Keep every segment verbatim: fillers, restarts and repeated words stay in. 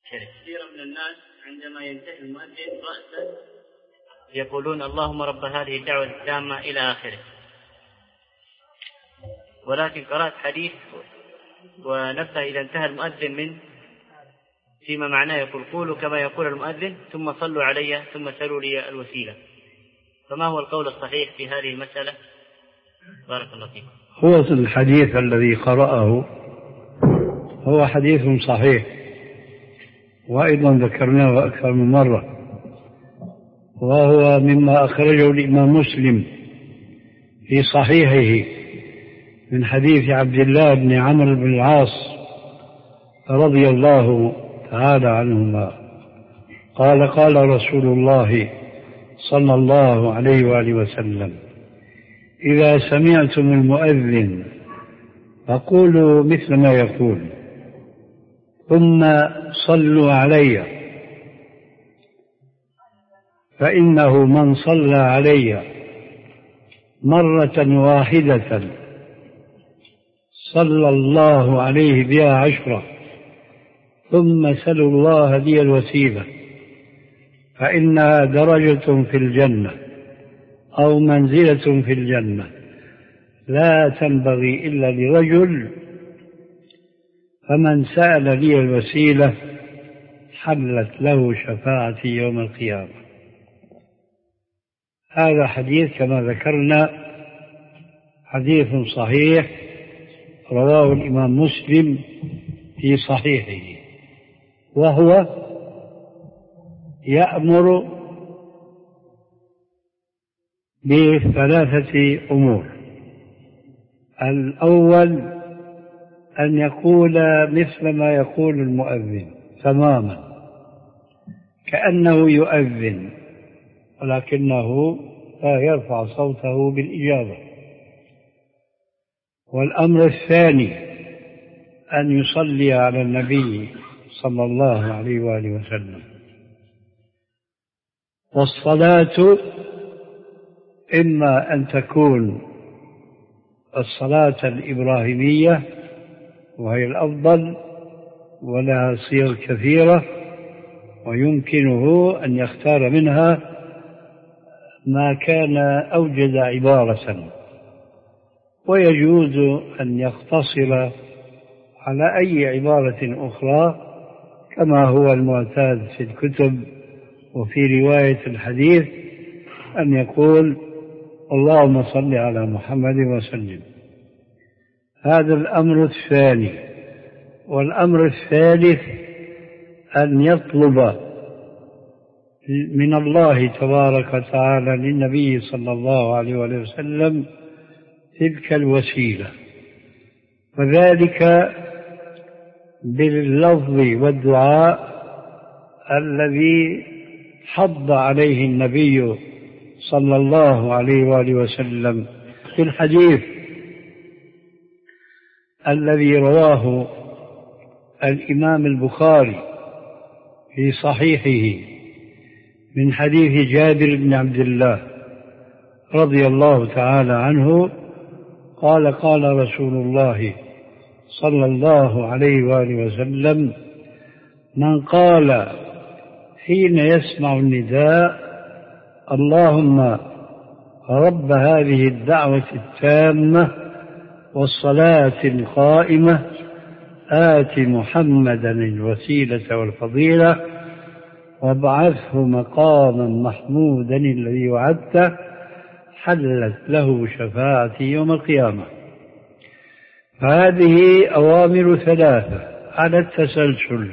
كثير من الناس عندما ينتهي المؤذن رأسا يقولون اللهم رب هذه الدعوة التامة إلى آخره، ولكن قرأت حديث ونفسه إذا انتهى المؤذن من فيما معناه يقول قولوا كما يقول المؤذن ثم صلوا علي ثم سلوا لي الوسيلة، فما هو القول الصحيح في هذه المسألة؟ بارك الله فيكم. هو الحديث الذي قرأه هو حديث صحيح، وأيضا ذكرناه أكثر من مرة، وهو مما أخرجه الإمام مسلم في صحيحه من حديث عبد الله بن عمرو بن العاص رضي الله تعالى عنهما قال قال رسول الله صلى الله عليه وآله وسلم: إذا سمعتم المؤذن فقولوا مثل ما يقول ثم صلوا علي، فإنه من صلى علي مرة واحدة صلى الله عليه بها عشرة، ثم سلوا الله لي الوسيلة فإنها درجة في الجنة أو منزلة في الجنة لا تنبغي إلا لرجل، فمن سأل لي الوسيلة حلت له شفاعتي يوم القيامة. هذا حديث كما ذكرنا حديث صحيح رواه الإمام مسلم في صحيحه، وهو يأمر بثلاثة أمور: الأول أن يقول مثل ما يقول المؤذن تماما كأنه يؤذن، ولكنه لا يرفع صوته بالإجابة. والأمر الثاني أن يصلي على النبي صلى الله عليه وآله وسلم. والصلاة إما أن تكون الصلاة الإبراهيمية وهي الأفضل ولها صيغ كثيرة، ويمكنه أن يختار منها ما كان أوجد عبارة، ويجوز أن يقتصر على أي عبارة أخرى كما هو المعتاد في الكتب وفي رواية الحديث، أن يقول اللهم صل على محمد وسلم. هذا الأمر الثاني. والأمر الثالث أن يطلب من الله تبارك وتعالى للنبي صلى الله عليه وسلم تلك الوسيلة، وذلك باللفظ والدعاء الذي حض عليه النبي صلى الله عليه وآله وسلم في الحديث الذي رواه الإمام البخاري في صحيحه من حديث جابر بن عبد الله رضي الله تعالى عنه قال قال رسول الله صلى الله عليه وآله وسلم: من قال حين يسمع النداء اللهم رب هذه الدعوة التامة والصلاة القائمة آت محمدا الوسيلة والفضيلة وابعثه مقاما محمودا الذي وعدته، حلت له شفاعتي يوم القيامة. فهذه أوامر ثلاثة على التسلسل: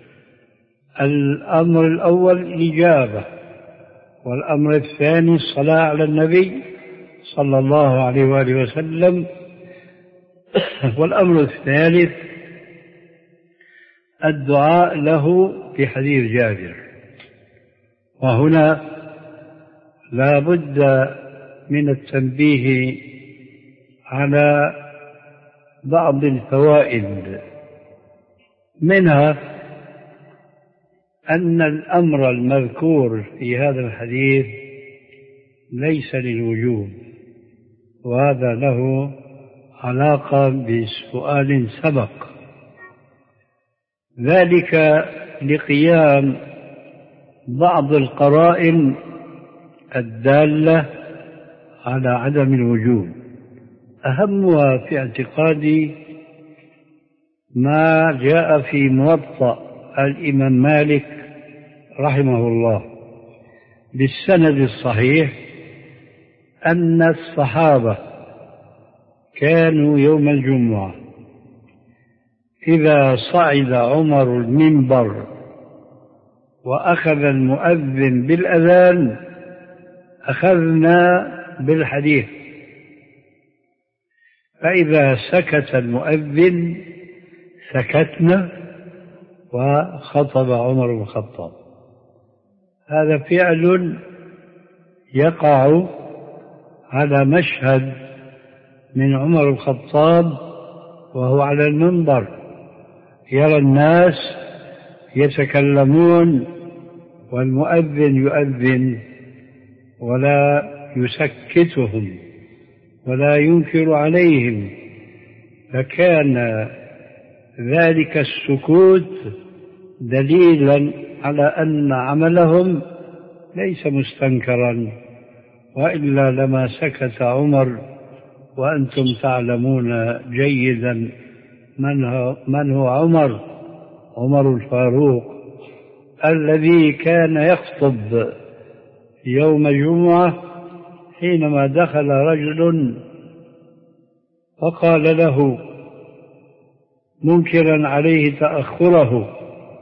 الأمر الأول الإجابة، والأمر الثاني الصلاة على النبي صلى الله عليه وآله وسلم، والأمر الثالث الدعاء له في حديث جابر. وهنا لا بد من التنبيه على بعض الفوائد، منها أن الأمر المذكور في هذا الحديث ليس للوجوب، وهذا له علاقة بسؤال سبق، ذلك لقيام بعض القرائن الدالة على عدم الوجوب. أهمها في اعتقادي ما جاء في موطأ الإمام مالك رحمه الله بالسند الصحيح أن الصحابة كانوا يوم الجمعة إذا صعد عمر المنبر وأخذ المؤذن بالأذان أخذنا بالحديث، فإذا سكت المؤذن سكتنا وخطب عمر بن الخطاب. هذا فعل يقع على مشهد من عمر بن الخطاب وهو على المنبر يرى الناس يتكلمون والمؤذن يؤذن ولا يسكتهم ولا ينكر عليهم، فكان ذلك السكوت دليلا على أن عملهم ليس مستنكرا، وإلا لما سكت عمر، وأنتم تعلمون جيدا من هو, من هو عمر عمر الفاروق الذي كان يخطب يوم الجمعة حينما دخل رجل فقال له منكرا عليه تأخره،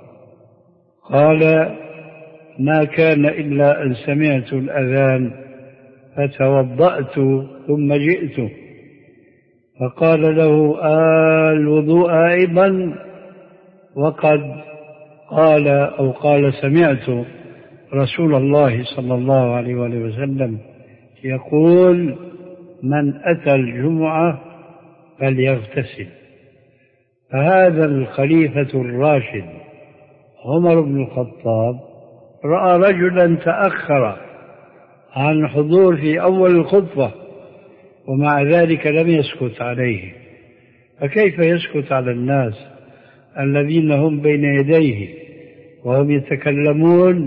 قال ما كان إلا أن سمعت الأذان فتوضأت ثم جئت، فقال له آه الوضوء أيضا، وقد قال أو قال سمعت رسول الله صلى الله عليه وسلم يقول من أتى الجمعة فليغتسل. فهذا الخليفة الراشد عمر بن الخطاب رأى رجلا تأخر عن الحضور في أول الخطبة ومع ذلك لم يسكت عليه، فكيف يسكت على الناس الذين هم بين يديه وهم يتكلمون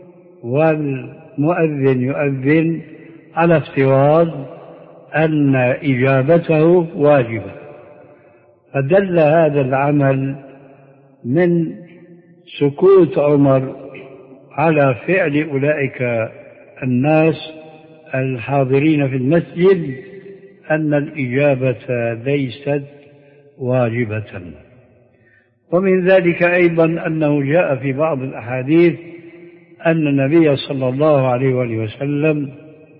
والمؤذن يؤذن على افتراض أن إجابته واجبة؟ فدل هذا العمل من سكوت عمر على فعل أولئك الناس الحاضرين في المسجد أن الإجابة ليست واجبة. ومن ذلك أيضا أنه جاء في بعض الأحاديث أن النبي صلى الله عليه وسلم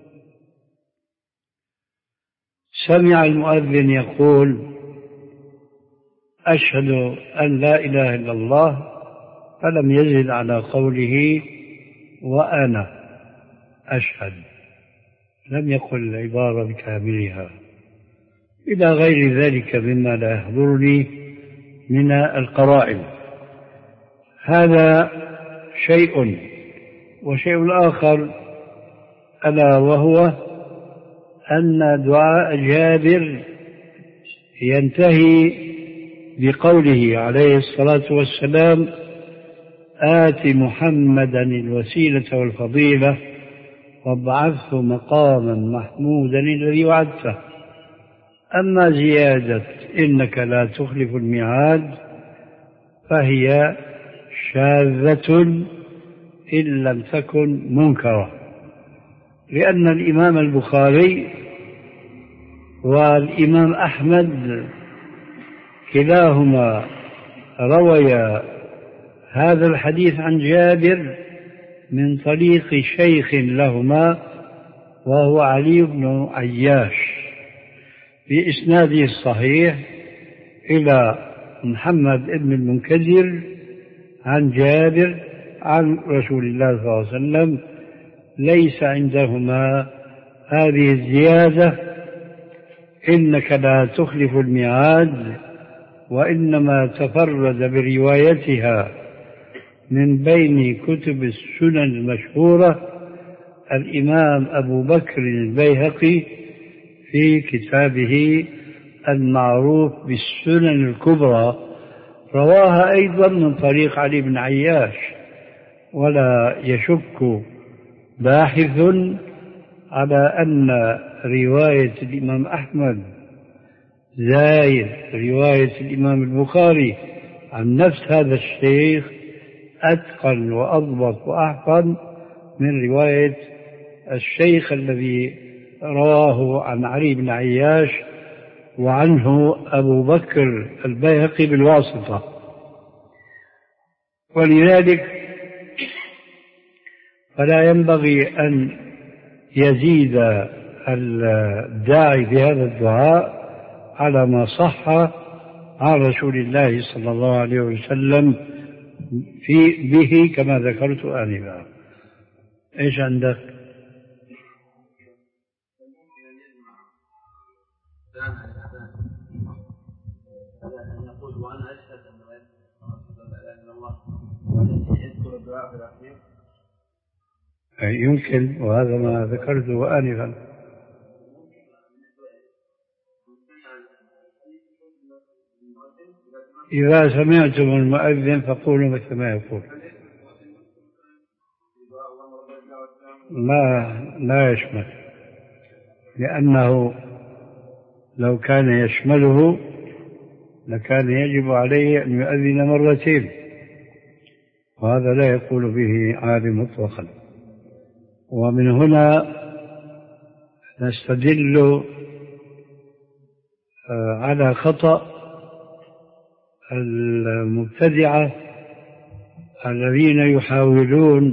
سمع المؤذن يقول أشهد أن لا إله إلا الله، فلم يزد على قوله وأنا أشهد، لم يقل العبارة بكاملها، إلى غير ذلك مما لا يحضرني من القرائن. هذا شيء. وشيء آخر ألا وهو أن دعاء جابر ينتهي بقوله عليه الصلاة والسلام آت محمدا الوسيلة والفضيلة وابعثه مقاما محمودا الذي وعدته. أما زيادة إنك لا تخلف الميعاد فهي شاذة إن لم تكن منكرة، لأن الإمام البخاري والإمام أحمد كلاهما رويا هذا الحديث عن جابر من طريق شيخ لهما وهو علي بن عياش بإسناده الصحيح إلى محمد بن المنكدر عن جابر عن رسول الله صلى الله عليه وسلم. ليس عندهما هذه الزيادة إنك لا تخلف الميعاد، وإنما تفرد بروايتها من بين كتب السنن المشهورة الإمام أبو بكر البيهقي في كتابه المعروف بالسنن الكبرى رواها أيضا من طريق علي بن عياش، ولا يشك باحث على أن رواية الإمام أحمد زايد رواية الإمام البخاري عن نفس هذا الشيخ أتقن وأضبط وأحسن من رواية الشيخ الذي رواه عن علي بن عياش وعنه أبو بكر البيهقي بالواسطة. ولذلك فلا ينبغي أن يزيد الداعي بهذا الدعاء على ما صح عن رسول الله صلى الله عليه وسلم في به كما ذكرت آنفا. إيش عندك؟ نقول وأنا أشهد أن لا إله إلا الله يذكر الدعاء في الأخير يمكن، وهذا ما ذكرته آنفا. إذا سمعتم المؤذن فقولوا مثل ما يقول. لا لا يشمل، لأنه لو كان يشمله لكان يجب عليه أن يؤذن مرتين، وهذا لا يقول به عالم مطلقا. ومن هنا نستدل على خطأ المبتدعة الذين يحاولون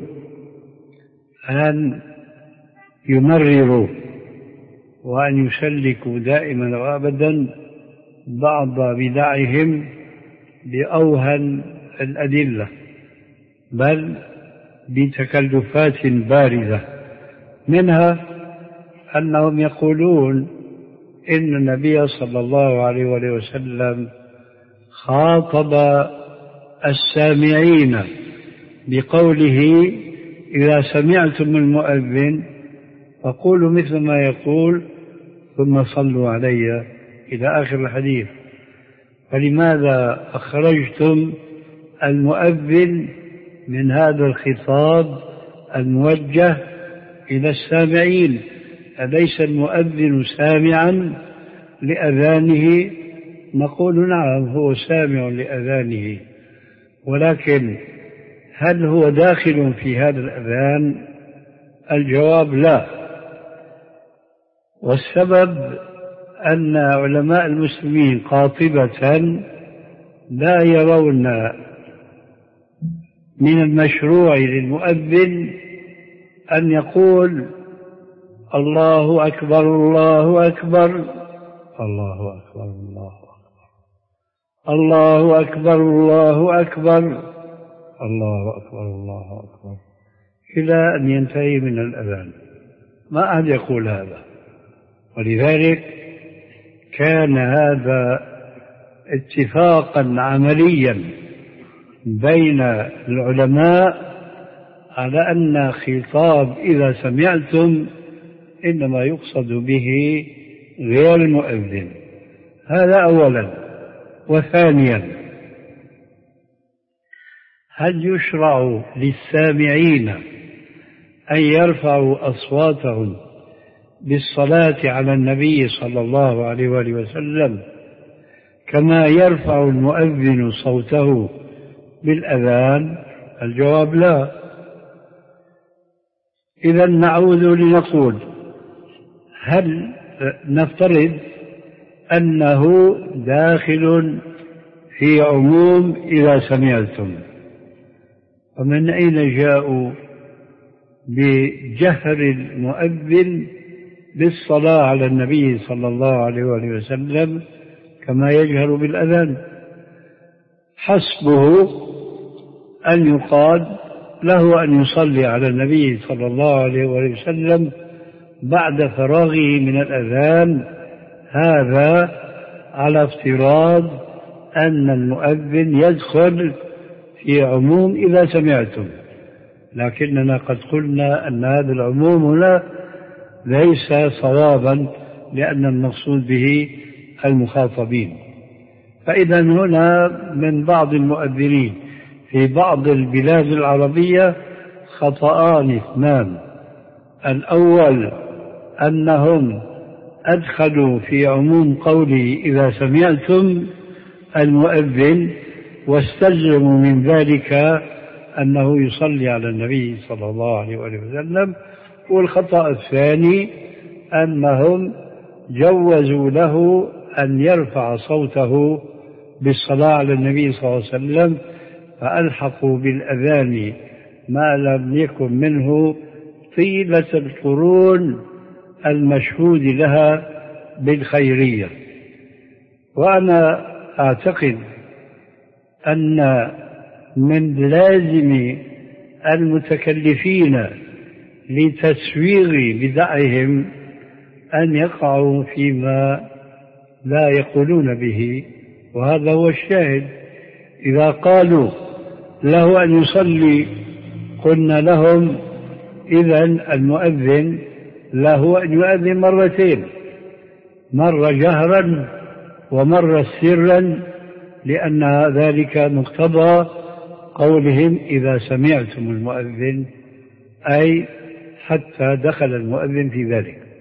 أن يمرروا وأن يسلكوا دائما وأبدا بعض بدعهم بأوهن الأدلة، بل بتكلفات بارزة. منها أنهم يقولون إن النبي صلى الله عليه وسلم خاطب السامعين بقوله إذا سمعتم المؤذن فقولوا مثل ما يقول ثم صلوا علي إلى آخر الحديث. فلماذا أخرجتم المؤذن من هذا الخطاب الموجه إلى السامعين؟ أليس المؤذن سامعا لأذانه؟ نقول نعم، هو سامع لأذانه، ولكن هل هو داخل في هذا الأذان؟ الجواب لا. والسبب أن علماء المسلمين قاطبة لا يرون من المشروع للمؤذن أن يقول الله أكبر الله أكبر الله أكبر الله أكبر الله أكبر الله أكبر الله أكبر الله أكبر إلى أن ينتهي من الأذان. ما أحد يقول هذا. ولذلك كان هذا اتفاقا عمليا بين العلماء على أن خطاب إذا سمعتم إنما يقصد به غير المؤذن. هذا أولا. وثانيا، هل يشرع للسامعين أن يرفعوا أصواتهم بالصلاة على النبي صلى الله عليه وآله وسلم كما يرفع المؤذن صوته بالأذان؟ الجواب لا. إذا نعود لنقول هل نفترض أنه داخل في عموم إذا سمعتم، ومن أين جاءوا بجهر المؤذن بالصلاة على النبي صلى الله عليه وآله وسلم كما يجهر بالأذان؟ حسبه أن يقال له أن يصلي على النبي صلى الله عليه وآله وسلم بعد فراغه من الأذان، هذا على افتراض أن المؤذن يدخل في عموم إذا سمعتم. لكننا قد قلنا أن هذا العموم هنا ليس صوابا، لأن المقصود به المخاطبين. فإذا هنا من بعض المؤذنين في بعض البلاد العربية خطأان اثنان. الأول أنهم أدخلوا في عموم قوله إذا سمعتم المؤذن واستلزموا من ذلك أنه يصلي على النبي صلى الله عليه وسلم. والخطأ الثاني أنهم جوزوا له أن يرفع صوته بالصلاة على النبي صلى الله عليه وسلم، فألحقوا بالأذان ما لم يكن منه طيلة القرون المشهود لها بالخيرية. وأنا أعتقد أن من لازم المتكلفين لتسويغ بدعهم أن يقعوا فيما لا يقولون به، وهذا هو الشاهد. إذا قالوا له أن يصلي قلنا لهم إذن المؤذن له أن يؤذن مرتين، مرة جهرا ومرة سرا، لأن ذلك مقتضى قولهم إذا سمعتم المؤذن، أي حتى دخل المؤذن في ذلك.